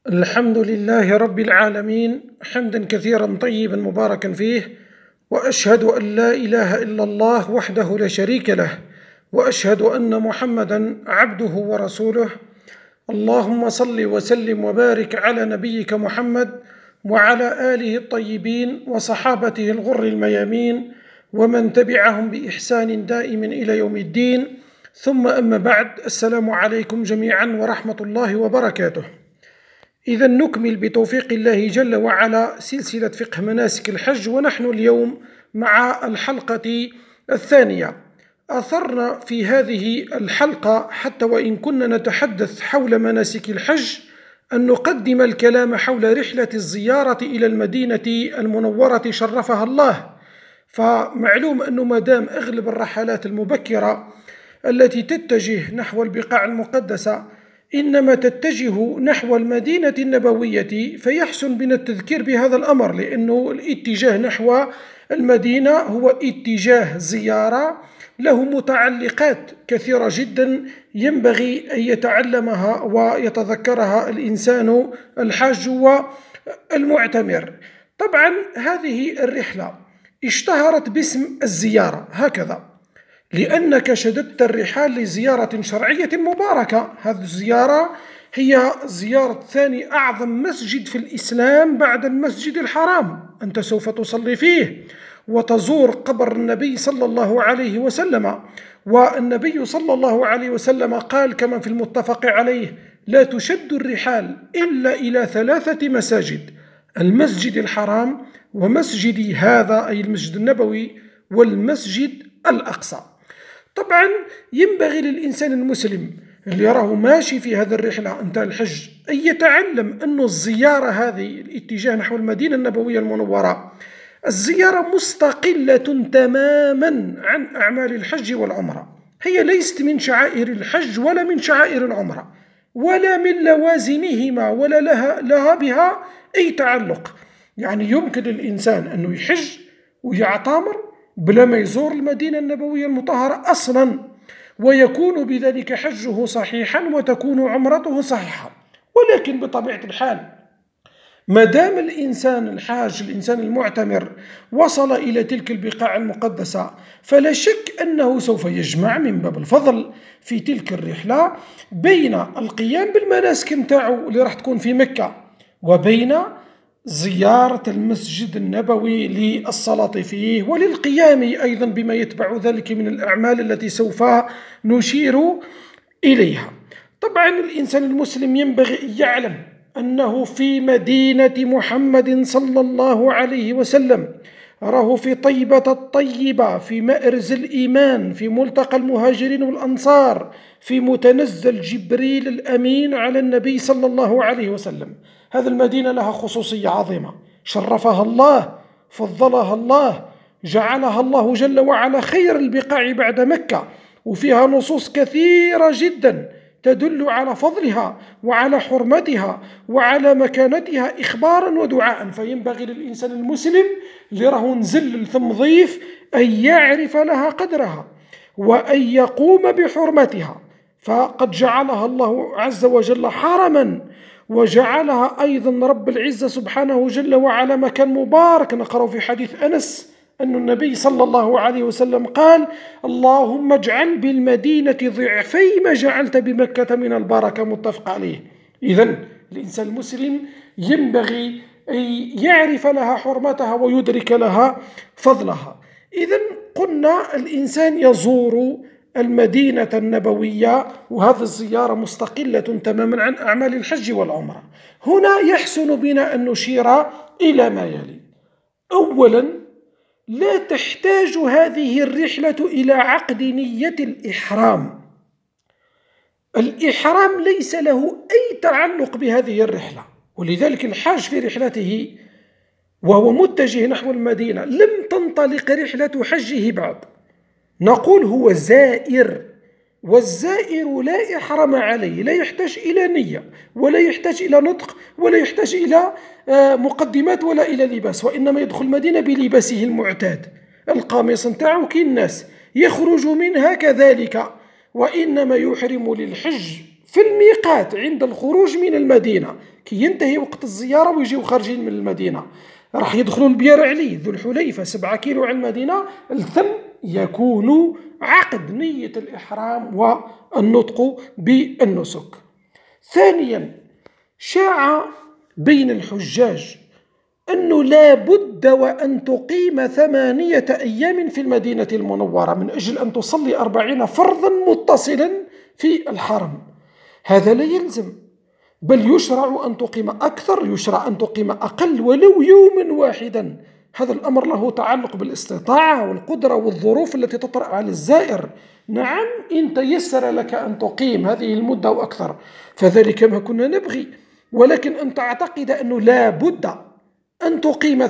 الحمد لله رب العالمين حمدا كثيرا طيبا مباركا فيه، وأشهد أن لا إله إلا الله وحده لا شريك له، وأشهد أن محمدا عبده ورسوله. اللهم صل وسلم وبارك على نبيك محمد وعلى آله الطيبين وصحابته الغر الميامين ومن تبعهم بإحسان دائم إلى يوم الدين، ثم أما بعد. السلام عليكم جميعا ورحمة الله وبركاته. إذا نكمل بتوفيق الله جل وعلا سلسلة فقه مناسك الحج، ونحن اليوم مع الحلقة الثانية. أثرنا في هذه الحلقة حتى وإن كنا نتحدث حول مناسك الحج أن نقدم الكلام حول رحلة الزيارة إلى المدينة المنورة شرفها الله. فمعلوم أنه مادام أغلب الرحلات المبكرة التي تتجه نحو البقاع المقدسة إنما تتجه نحو المدينة النبوية، فيحسن بنا التذكير بهذا الأمر، لأنه الاتجاه نحو المدينة هو اتجاه زيارة له متعلقات كثيرة جدا ينبغي أن يتعلمها ويتذكرها الإنسان الحاج والمعتمر. طبعا هذه الرحلة اشتهرت باسم الزيارة هكذا لأنك شددت الرحال لزيارة شرعية مباركة. هذه الزيارة هي زيارة ثاني أعظم مسجد في الإسلام بعد المسجد الحرام. أنت سوف تصلي فيه وتزور قبر النبي صلى الله عليه وسلم، والنبي صلى الله عليه وسلم قال كما في المتفق عليه: لا تشد الرحال إلا إلى 3 مساجد: المسجد الحرام، ومسجدي هذا أي المسجد النبوي، والمسجد الأقصى. طبعا ينبغي للإنسان المسلم اللي يراه ماشي في هذه الرحلة انتهى الحج أن يتعلم أن الزيارة هذه الاتجاه نحو المدينة النبوية المنورة الزيارة مستقلة تماما عن أعمال الحج والعمرة. هي ليست من شعائر الحج ولا من شعائر العمرة ولا من لوازمهما ولا لها بها أي تعلق. يعني يمكن للإنسان أنه يحج ويعتمر بلا ما يزور المدينة النبوية المطهرة أصلا، ويكون بذلك حجه صحيحا وتكون عمرته صحيحة. ولكن بطبيعة الحال ما دام الإنسان الحاج الإنسان المعتمر وصل إلى تلك البقاع المقدسة، فلا شك أنه سوف يجمع من باب الفضل في تلك الرحلة بين القيام بالمناسك متاعه اللي راح تكون في مكة وبين زيارة المسجد النبوي للصلاة فيه وللقيام أيضا بما يتبع ذلك من الأعمال التي سوف نشير إليها. طبعا الإنسان المسلم ينبغي أن يعلم أنه في مدينة محمد صلى الله عليه وسلم، راه في طيبة الطيبة، في مأرز الإيمان، في ملتقى المهاجرين والأنصار، في متنزل جبريل الأمين على النبي صلى الله عليه وسلم. هذه المدينة لها خصوصية عظيمة، شرفها الله، فضلها الله، جعلها الله جل وعلا خير البقاع بعد مكة، وفيها نصوص كثيرة جدا تدل على فضلها وعلى حرمتها وعلى مكانتها إخبارا ودعاء. فينبغي للإنسان المسلم اللي راه نزل ثم ضيف أن يعرف لها قدرها وأن يقوم بحرمتها، فقد جعلها الله عز وجل حرما، وجعلها أيضا رب العزة سبحانه جل وعلا مكان مبارك. نقرأ في حديث أنس أن النبي صلى الله عليه وسلم قال: اللهم اجعل بالمدينة ضعفي ما جعلت بمكة من البركة، متفق عليه. إذن الإنسان المسلم ينبغي أن يعرف لها حرمتها ويدرك لها فضلها. إذن قلنا الإنسان يزور المدينة النبوية، وهذه الزيارة مستقلة تماما عن أعمال الحج والعمرة. هنا يحسن بنا أن نشير إلى ما يلي. أولا، لا تحتاج هذه الرحلة إلى عقد نية الإحرام. الإحرام ليس له أي تعلق بهذه الرحلة، ولذلك الحاج في رحلته وهو متجه نحو المدينة لم تنطلق رحلة حجه بعد، نقول هو زائر، والزائر لا إحرام عليه، لا يحتاج إلى نية ولا يحتاج إلى نطق ولا يحتاج إلى مقدمات ولا إلى لباس، وإنما يدخل المدينة بلباسه المعتاد، القميص نتاعو كي الناس، يخرج منها كذلك، وإنما يحرم للحج في الميقات عند الخروج من المدينة كي ينتهي وقت الزيارة ويجيو خارجين من المدينة، راح يدخلوا البير علي ذو الحليفة 7 كيلو عن المدينة، الثم يكون عقد نية الإحرام والنطق بالنسك. ثانيا، شاع بين الحجاج أنه لا بد وأن تقيم 8 أيام في المدينة المنورة من أجل أن تصلي 40 فرضا متصلا في الحرم. هذا لا يلزم، بل يشرع أن تقيم أكثر، يشرع أن تقيم أقل ولو يوما واحدا. هذا الأمر له تعلق بالاستطاعة والقدرة والظروف التي تطرأ على الزائر. نعم، إن تيسر لك أن تقيم هذه المدة وأكثر فذلك ما كنا نبغي، ولكن أن تعتقد أنه لا بد أن تقيم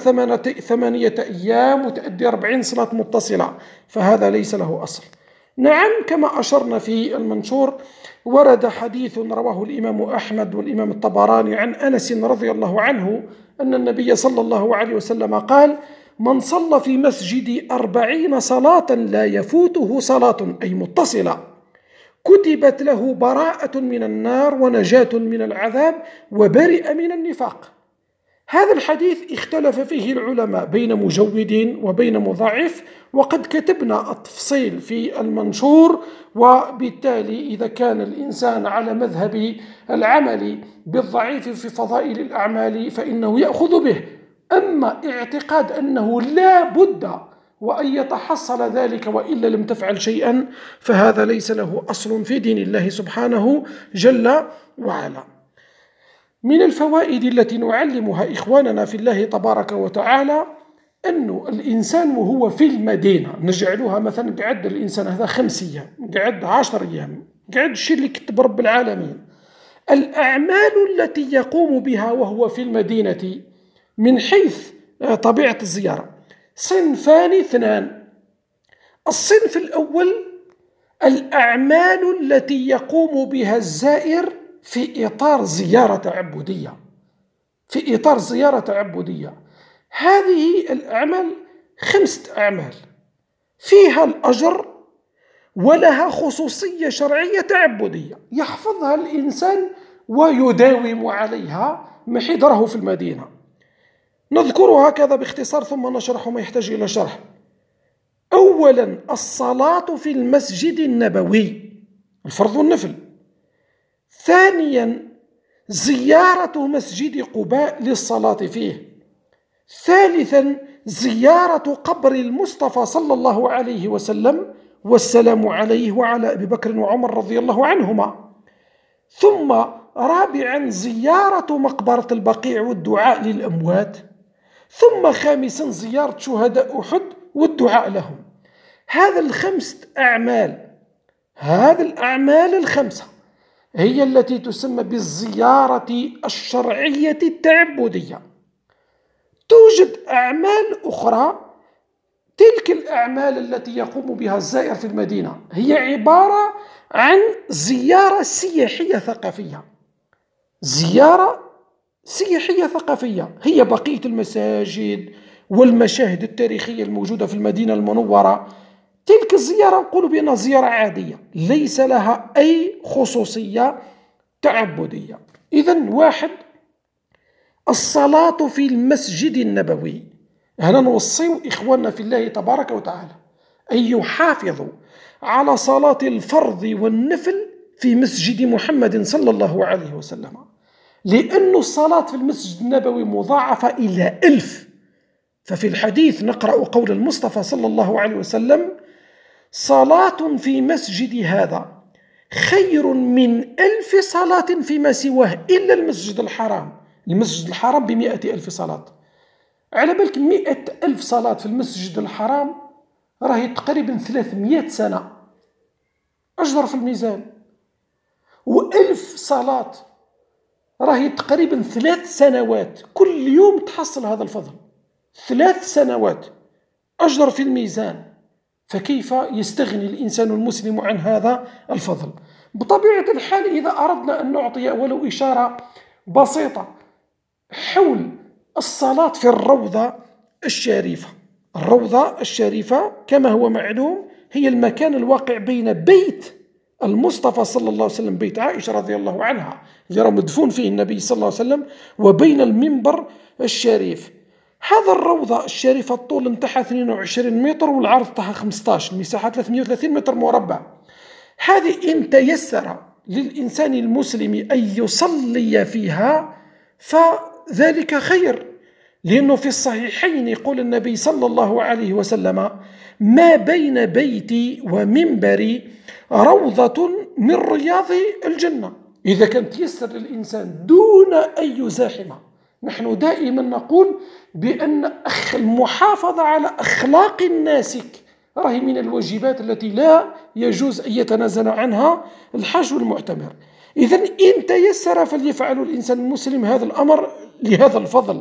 8 أيام وتؤدي 40 صلاة متصلة فهذا ليس له أصل. نعم، كما أشرنا في المنشور، ورد حديث رواه الإمام أحمد والإمام الطبراني عن أنس رضي الله عنه أن النبي صلى الله عليه وسلم قال: من صلى في مسجدي 40 صلاة لا يفوته صلاة، أي متصلة، كتبت له براءة من النار ونجاة من العذاب وبرئ من النفاق. هذا الحديث اختلف فيه العلماء بين مجود وبين مضاعف، وقد كتبنا التفصيل في المنشور، وبالتالي إذا كان الإنسان على مذهب العمل بالضعيف في فضائل الأعمال فإنه يأخذ به. أما اعتقاد أنه لا بد وأن يتحصل ذلك وإلا لم تفعل شيئا فهذا ليس له أصل في دين الله سبحانه جل وعلا. من الفوائد التي نعلمها إخواننا في الله تبارك وتعالى أن الإنسان وهو في المدينة، نجعلها مثلا قعد الإنسان هذا 5 أيام، قعد 10 أيام، قعد الشيء اللي كتب رب العالمين، الأعمال التي يقوم بها وهو في المدينة من حيث طبيعة الزيارة صنفان 2. الصنف الأول الأعمال التي يقوم بها الزائر في إطار زيارة تعبدية، في إطار زيارة تعبدية. هذه الأعمال 5 أعمال فيها الأجر ولها خصوصية شرعية تعبدية يحفظها الإنسان ويداوم عليها محضره في المدينة. نذكرها هكذا باختصار ثم نشرح ما يحتاج إلى شرح. أولا، الصلاة في المسجد النبوي، الفرض والنفل. ثانيا، زيارة مسجد قباء للصلاة فيه. ثالثا، زيارة قبر المصطفى صلى الله عليه وسلم والسلام عليه وعلى أبي بكر وعمر رضي الله عنهما. ثم رابعا، زيارة مقبرة البقيع والدعاء للأموات. ثم خامسا، زيارة شهداء أحد والدعاء لهم. هذه 5 أعمال، هذه الأعمال 5 هي التي تسمى بالزيارة الشرعية التعبدية. توجد أعمال أخرى، تلك الأعمال التي يقوم بها الزائر في المدينة هي عبارة عن زيارة سياحية ثقافية. زيارة سياحية ثقافية هي بقية المساجد والمشاهد التاريخية الموجودة في المدينة المنورة. تلك الزيارة نقول بأنها زيارة عادية ليس لها أي خصوصية تعبدية. إذن 1، الصلاة في المسجد النبوي. هنا نوصي إخواننا في الله تبارك وتعالى أن يحافظوا على صلاة الفرض والنفل في مسجد محمد صلى الله عليه وسلم، لأن الصلاة في المسجد النبوي مضاعفة إلى 1000. ففي الحديث نقرأ قول المصطفى صلى الله عليه وسلم: صلاة في مسجد هذا خير من 1000 صلاة فيما سواه إلا المسجد الحرام. المسجد الحرام ب100,000 صلاة. على بالك 100,000 صلاة في المسجد الحرام راهي تقريبا 300 سنة أجر في الميزان، و1000 صلاة راهي تقريبا 3 سنوات، كل يوم تحصل هذا الفضل. 3 سنوات أجر في الميزان، فكيف يستغني الإنسان المسلم عن هذا الفضل؟ بطبيعة الحال إذا أردنا أن نعطي ولو إشارة بسيطة حول الصلاة في الروضة الشريفة. الروضة الشريفة كما هو معلوم هي المكان الواقع بين بيت المصطفى صلى الله عليه وسلم بيت عائشة رضي الله عنها اللي مدفون فيه النبي صلى الله عليه وسلم، وبين المنبر الشريف. هذا الروضة الشريفة الطول نتاعها 22 متر والعرض تاعها 15، المساحة 330 متر مربع. هذه إن تيسر للإنسان المسلم أن يصلي فيها فذلك خير، لأنه في الصحيحين يقول النبي صلى الله عليه وسلم: ما بين بيتي ومنبري روضة من رياض الجنة. إذا كان تيسر للإنسان دون أن يزاحم. نحن دائما نقول بأن المحافظة على أخلاق الناسك راهي من الواجبات التي لا يجوز أن يتنازل عنها الحاج والمعتمر. إذن إن تيسر فليفعل الإنسان المسلم هذا الأمر لهذا الفضل.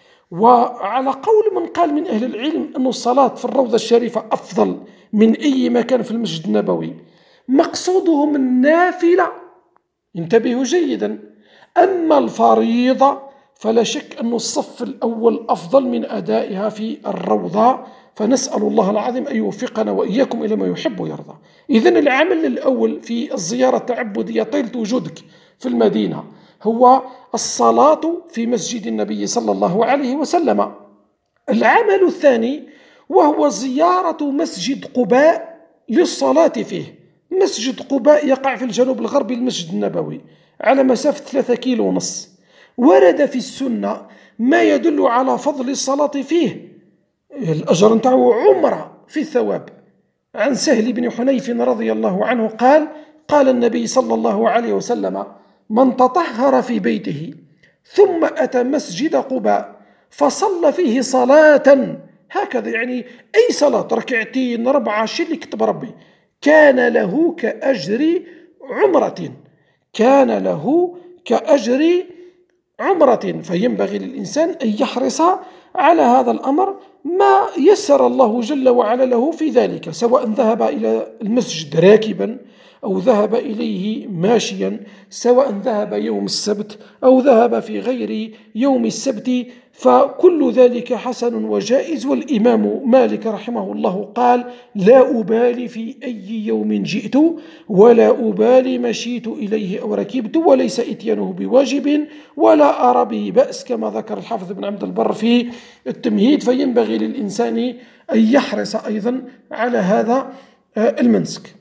وعلى قول من قال من أهل العلم أن الصلاة في الروضة الشريفة أفضل من أي مكان في المسجد النبوي، مقصودهم النافلة، انتبهوا جيدا. أما الفريضة فلا شك أن الصف الأول أفضل من أدائها في الروضة، فنسأل الله العظيم أن يوفقنا وإياكم إلى ما يحب ويرضى. إذن العمل الأول في الزيارة التعبدية طيلة وجودك في المدينة هو الصلاة في مسجد النبي صلى الله عليه وسلم. العمل الثاني وهو زيارة مسجد قباء للصلاة فيه. مسجد قباء يقع في الجنوب الغربي المسجد النبوي على مسافة 3 كيلو ونص. ورد في السنة ما يدل على فضل الصلاة فيه، الأجر نتاعو عمرة في الثواب. عن سهل بن حنيف رضي الله عنه قال النبي صلى الله عليه وسلم: من تطهر في بيته ثم أتى مسجد قباء فصلى فيه صلاة، هكذا يعني أي صلاة 2 4 شي اللي كتب ربي، كان له كأجر عمرة، كان له كأجر عمرة. فينبغي للإنسان أن يحرص على هذا الأمر ما يسر الله جل وعلا له في ذلك، سواء ذهب إلى المسجد راكبا أو ذهب إليه ماشيا، سواء ذهب يوم السبت أو ذهب في غير يوم السبت، فكل ذلك حسن وجائز. والإمام مالك رحمه الله قال: لا أبالي في أي يوم جئت ولا أبالي مشيت إليه أو ركبت، وليس إتيانه بواجب ولا أرى به بأس، كما ذكر الحافظ بن عبد البر في التمهيد. فينبغي للإنسان أن يحرص أيضا على هذا المنسك.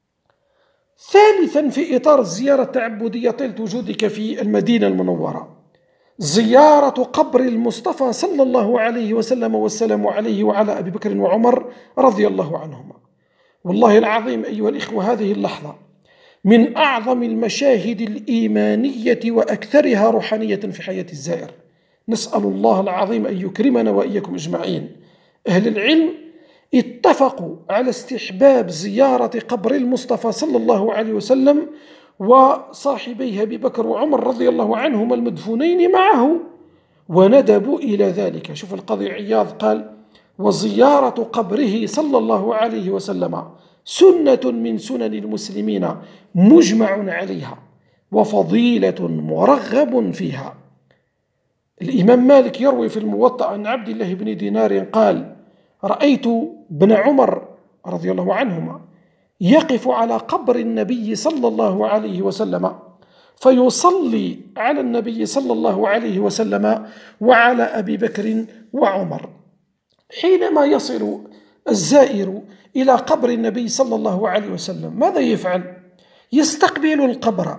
ثالثا في إطار الزيارة التعبدية طيلة وجودك في المدينة المنورة، زيارة قبر المصطفى صلى الله عليه وسلم والسلام عليه وعلى أبي بكر وعمر رضي الله عنهما. والله العظيم أيها الإخوة، هذه اللحظة من أعظم المشاهد الإيمانية وأكثرها روحانية في حياة الزائر. نسأل الله العظيم أن يكرمنا وإياكم أجمعين. أهل العلم اتفقوا على استحباب زيارة قبر المصطفى صلى الله عليه وسلم وصاحبيه أبي بكر وعمر رضي الله عنهما المدفونين معه، وندبوا إلى ذلك. شوف القاضي عياض قال: وزيارة قبره صلى الله عليه وسلم سنة من سنن المسلمين مجمع عليها وفضيلة مرغب فيها. الإمام مالك يروي في الموطأ عن عبد الله بن دينار قال: رأيت ابن عمر رضي الله عنهما يقف على قبر النبي صلى الله عليه وسلم فيصلي على النبي صلى الله عليه وسلم وعلى أبي بكر وعمر. حينما يصل الزائر إلى قبر النبي صلى الله عليه وسلم ماذا يفعل؟ يستقبل القبر،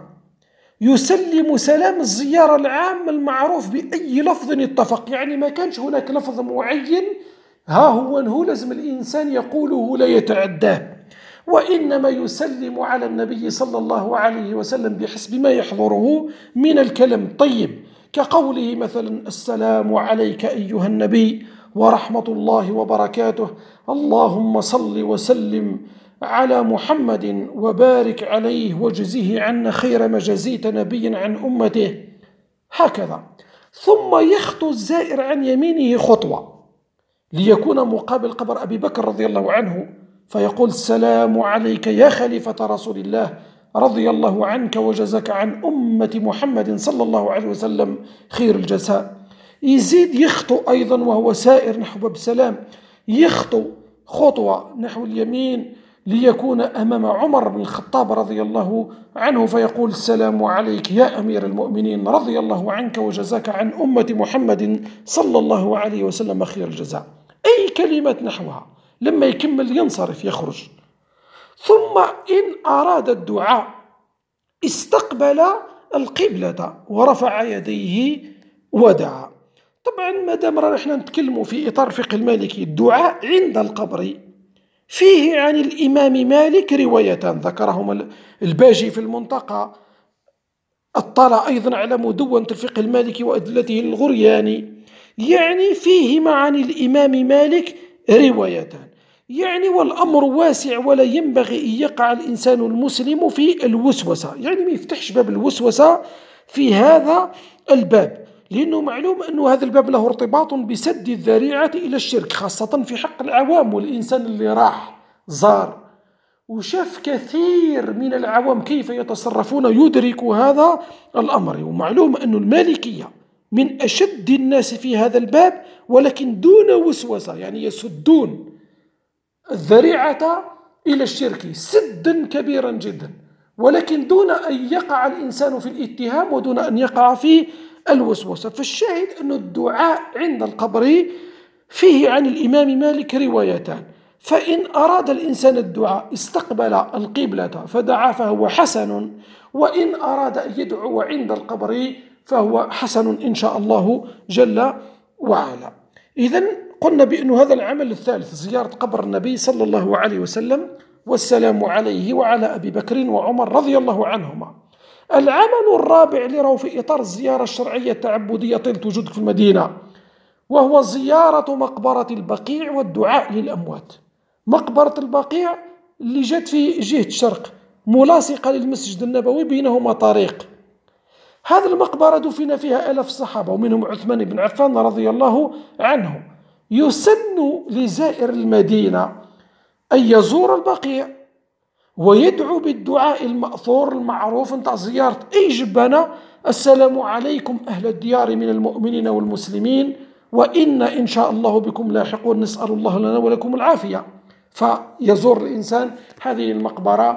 يسلم سلام الزيارة العام المعروف بأي لفظ اتفق، يعني ما كانش هناك لفظ معين ها هو لازم الإنسان يقوله لا يتعداه، وإنما يسلم على النبي صلى الله عليه وسلم بحسب ما يحضره من الكلام الطيب، كقوله مثلا: السلام عليك أيها النبي ورحمة الله وبركاته، اللهم صل وسلم على محمد وبارك عليه وجزه عنا خير ما جزيت نبيا عن أمته، هكذا. ثم يخطو الزائر عن يمينه خطوة ليكون مقابل قبر أبي بكر رضي الله عنه، فيقول: السلام عليك يا خليفة رسول الله، رضي الله عنك وجزاك عن أمة محمد صلى الله عليه وسلم خير الجزاء. يزيد يخطو أيضا وهو سائر نحو باب السلام، يخطو خطوة نحو اليمين ليكون أمام عمر بن الخطاب رضي الله عنه فيقول: السلام عليك يا أمير المؤمنين، رضي الله عنك وجزاك عن أمة محمد صلى الله عليه وسلم خير الجزاء. أي كلمة نحوها. لما يكمل ينصرف يخرج. ثم إن أراد الدعاء استقبل القبلة ورفع يديه ودعا. طبعا ما دام رانا نتكلموا في إطار فقه المالكي، الدعاء عند القبر فيه عن الإمام مالك روايتان ذكرهما الباجي في المنتقى، اطلع أيضا على مدونة الفقه المالكي وأدلته الغرياني، يعني فيهما عن الإمام مالك روايتان. يعني والأمر واسع ولا ينبغي أن يقع الإنسان المسلم في الوسوسة، يعني ما يفتحش باب الوسوسة في هذا الباب، لأنه معلوم أن هذا الباب له ارتباط بسد الذريعة إلى الشرك، خاصة في حق العوام. والإنسان اللي راح زار وشاف كثير من العوام كيف يتصرفون يدرك هذا الأمر. ومعلوم أن المالكية من أشد الناس في هذا الباب، ولكن دون وسوسة، يعني يسدون الذريعة إلى الشرك سدا كبيرا جدا، ولكن دون أن يقع الإنسان في الاتهام ودون أن يقع في الوسوسة. فالشاهد أن الدعاء عند القبر فيه عن الإمام مالك روايتان، فإن أراد الإنسان الدعاء استقبل القبلة فدعا فهو حسن، وإن أراد أن يدعو عند القبر فهو حسن إن شاء الله جل وعلا. إذن قلنا بأن هذا العمل الثالث زيارة قبر النبي صلى الله عليه وسلم والسلام عليه وعلى أبي بكر وعمر رضي الله عنهما. العمل الرابع اللي راهو في إطار الزيارة الشرعية التعبدية طيلة وجودك في المدينة، وهو زيارة مقبرة البقيع والدعاء للأموات. مقبرة البقيع اللي جات في جهة الشرق ملاصقة للمسجد النبوي، بينهما طريق. هذه المقبرة دفن فيها 1000 صحابة ومنهم عثمان بن عفان رضي الله عنه. يسن لزائر المدينة أن يزور البقيع ويدعو بالدعاء المأثور المعروف نتاع زيارة أي جبانة: السلام عليكم أهل الديار من المؤمنين والمسلمين وإنا إن شاء الله بكم لاحقون، نسأل الله لنا ولكم العافية. فيزور الإنسان هذه المقبرة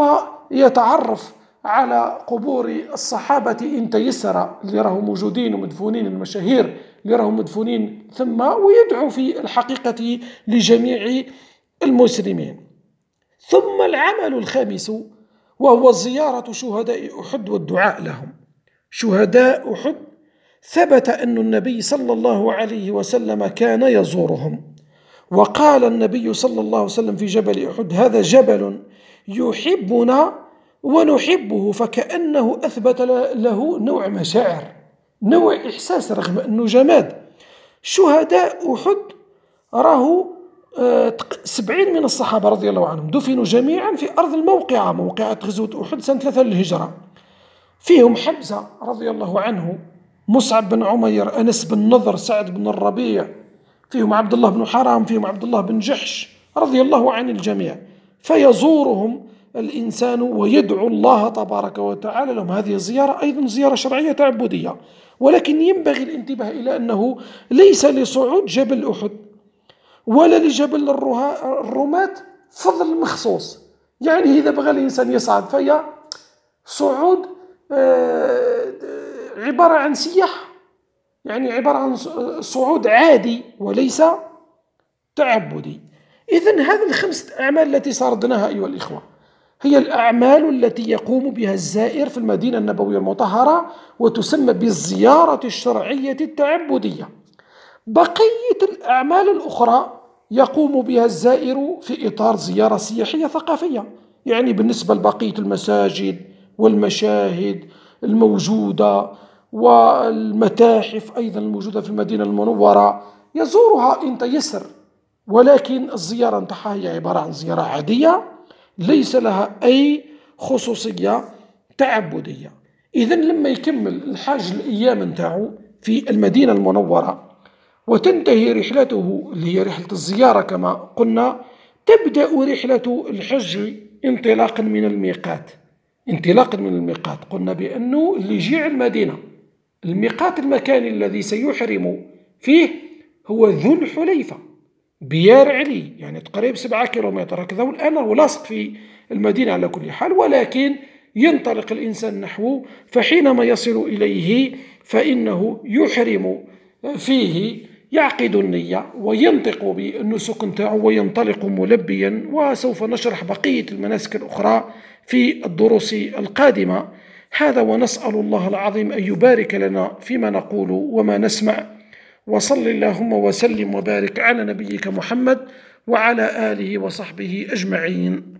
ويتعرف على قبور الصحابة إن تيسر، اللي راهم موجودين ومدفونين، المشاهير اللي راهم مدفونين ثم، ويدعو في الحقيقة لجميع المسلمين. ثم العمل الخامس وهو زيارة شهداء أحد والدعاء لهم. شهداء أحد ثبت أن النبي صلى الله عليه وسلم كان يزورهم، وقال النبي صلى الله عليه وسلم في جبل أحد: هذا جبل يحبنا ونحبه، فكأنه أثبت له نوع مشاعر، نوع إحساس رغم أنه جماد. شهداء أحد راهو 70 من الصحابة رضي الله عنهم دفنوا جميعا في أرض الموقعة، موقعة غزوة أحد سنة 3 للهجرة. فيهم حمزة رضي الله عنه، مصعب بن عمير، أنس بن نضر، سعد بن الربيع، فيهم عبد الله بن حرام، فيهم عبد الله بن جحش رضي الله عن الجميع. فيزورهم الإنسان ويدعو الله تبارك وتعالى لهم. هذه الزيارة أيضا زيارة شرعية تعبدية، ولكن ينبغي الانتباه إلى أنه ليس لصعود جبل أحد ولا لجبل الرماة فضل مخصوص. يعني إذا بغى الإنسان يصعد فهي صعود عبارة عن سياحة، يعني عبارة عن صعود عادي وليس تعبدي. إذن هذه ال5 أعمال التي سردناها أيها الإخوة هي الأعمال التي يقوم بها الزائر في المدينة النبوية المطهرة، وتسمى بالزيارة الشرعية التعبدية. بقية الأعمال الأخرى يقوم بها الزائر في إطار زيارة سياحية ثقافية، يعني بالنسبة لبقية المساجد والمشاهد الموجودة والمتاحف أيضا الموجودة في المدينة المنورة يزورها إن تيسر، ولكن الزيارة نتاعها هي عبارة عن زيارة عادية ليس لها أي خصوصية تعبدية. إذن لما يكمل الحاج الأيام نتاعو في المدينة المنورة وتنتهي رحلته اللي هي رحلة الزيارة كما قلنا، تبدأ رحلة الحج انطلاقا من الميقات. انطلاقا من الميقات قلنا بأنه اللي يجي على المدينة الميقات المكاني الذي سيحرم فيه هو ذو الحليفة. بيار علي، يعني قريب 7 كيلومتر هكذا، والآن هو لاصق في المدينة على كل حال، ولكن ينطلق الإنسان نحوه، فحينما يصل إليه فإنه يحرم فيه، يعقد النية وينطق بالنسك نتاعو وينطلق ملبيا. وسوف نشرح بقية المناسك الأخرى في الدروس القادمة. هذا، ونسأل الله العظيم أن يبارك لنا فيما نقول وما نسمع. وصل اللهم وسلم وبارك على نبيك محمد وعلى آله وصحبه أجمعين.